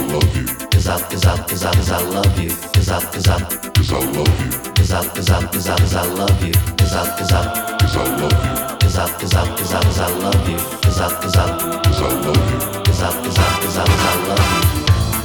love you. Cause I love you. Cause I love you. Cause I love you. Cause I love you. Cause I love you. Cause I love you.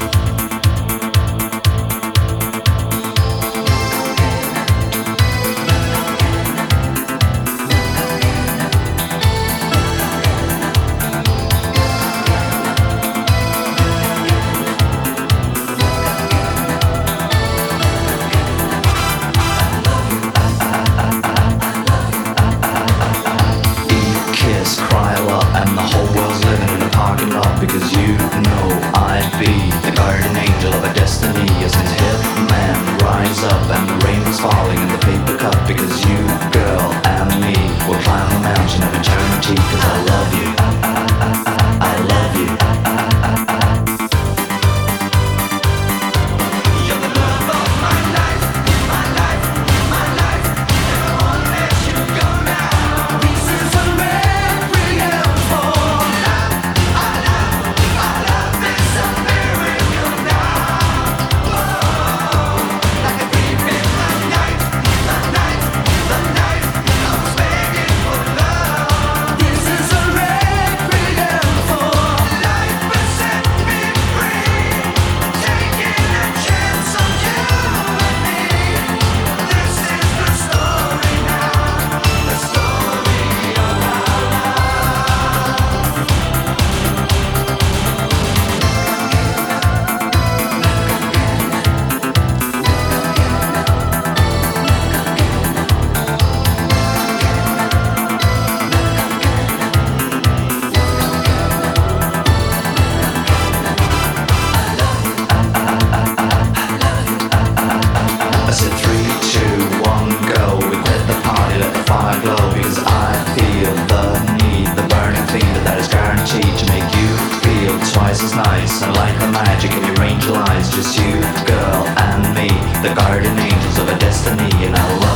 Because you know I'd be the guardian angel of a destiny. As in hitman rise up and the rain was falling in the paper cup. Because you, girl, and me will climb the mountain of eternity. Cause I love you. I love you. You're the love of my life, my life, my life. Never wanna let you go now. This is a requiem for love. Twice as nice, and like the magic of your angel eyes, just you, girl, and me, the guardian angels of a destiny, and I love